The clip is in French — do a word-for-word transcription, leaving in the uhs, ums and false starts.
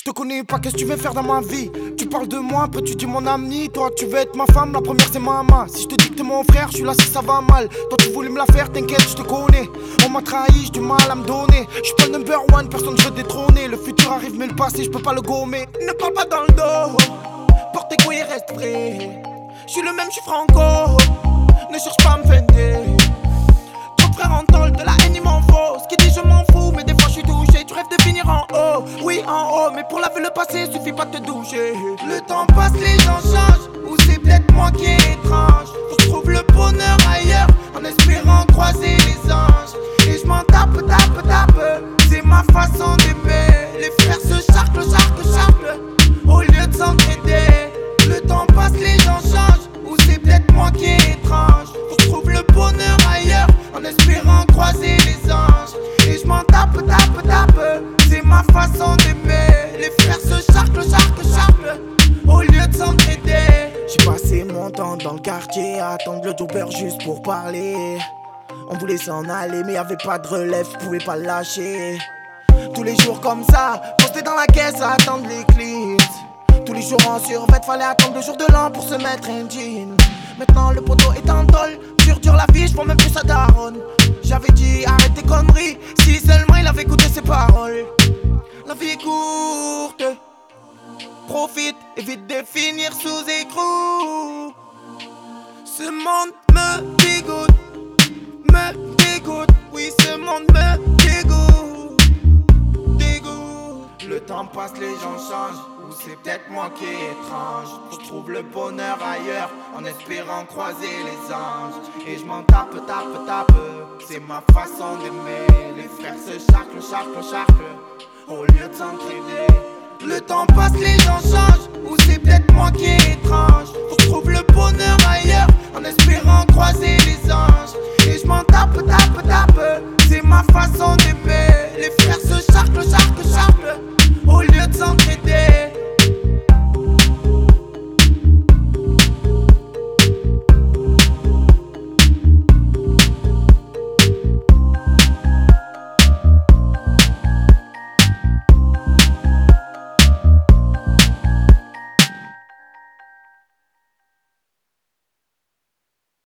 te connais pas, qu'est-ce que tu veux faire dans ma vie? Tu parles de moi, peux-tu dire mon ami? Toi tu veux être ma femme, la première c'est maman. Si je te dis que t'es mon frère, je suis là si ça va mal. Toi tu voulais me la faire, t'inquiète, je te connais. On m'a trahi, j'ai du mal à me donner. Je suis pas le number one, personne je veux détrôner. Le futur arrive mais le passé, je peux pas le gommer. Ne parle pas dans le dos, porte tes couilles et reste prêt. Je suis le même, je suis franco. Ne cherche pas à me fender. Ton frère en tôle, de la haine il m'en faut. Ce qui dit je m'en fous, mais des fois je suis touché. Tu rêves de finir en haut, oui en haut. Mais pour laver le passé, suffit pas de te doucher. Le temps passe, les gens changent. Ou c'est peut-être moi qui est étrange. Faut que je trouve le bonheur ailleurs, en espérant croiser les anges. Et je m'en tape, tape, tape. C'est ma façon d'aimer. Les frères se charclent, charclent, charclent. Au lieu de s'entraider. Le temps passe, les gens changent. Ou c'est peut-être moi qui est étrange. Faut que je trouve le bonheur ailleurs, en espérant croiser les anges. Et je m'en tape, tape, tape. C'est ma façon d'aimer. Les frères se charclent, charclent, charclent. Au lieu de s'entraider. J'ai passé mon temps dans le quartier à attendre le jobber juste pour parler. On voulait s'en aller mais y'avait pas de relève, je pouvais pas lâcher. Tous les jours comme ça, posté dans la caisse à attendre l'éclipse. Tous les jours en survêt, fallait attendre le jour de l'an pour se mettre un jean. Maintenant le poteau est en tôle, dur dur la vie, j'prends même plus sa daronne. J'avais dit arrête tes conneries, si seulement il avait écouté ses paroles. La vie est courte, profite, évite de finir sous écrou. Ce monde me dégoûte, me dégoûte, oui ce monde me dégoûte, dégoûte. Le temps passe, les gens changent, ou c'est peut-être moi qui est étrange. Faut que je trouve le bonheur ailleurs, en espérant croiser les anges. Et je m'en tape, tape, tape, c'est ma façon d'aimer. Les frères se charclent, charclent, charclent, au lieu de s'entraider. Le temps passe, les gens changent, ou c'est peut-être moi qui est étrange. Faut que je trouve le bonheur ailleurs, en espérant croiser les anges. Et je m'en tape, tape, tape, c'est ma façon d'aimer. Les frères se charclent, charclent.